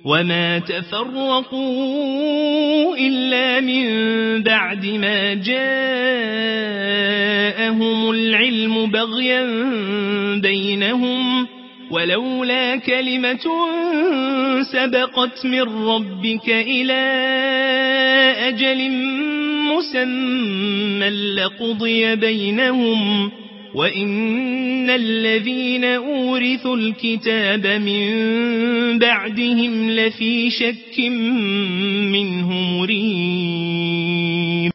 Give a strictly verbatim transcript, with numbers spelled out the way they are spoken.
وما تفرقوا إلا من بعد ما جاءهم العلم بغيا بينهم ولولا كلمة سبقت من ربك إلى أجل مسمى لقضي بينهم وإن الذين أورثوا الكتاب من بعدهم لفي شك منه مريب.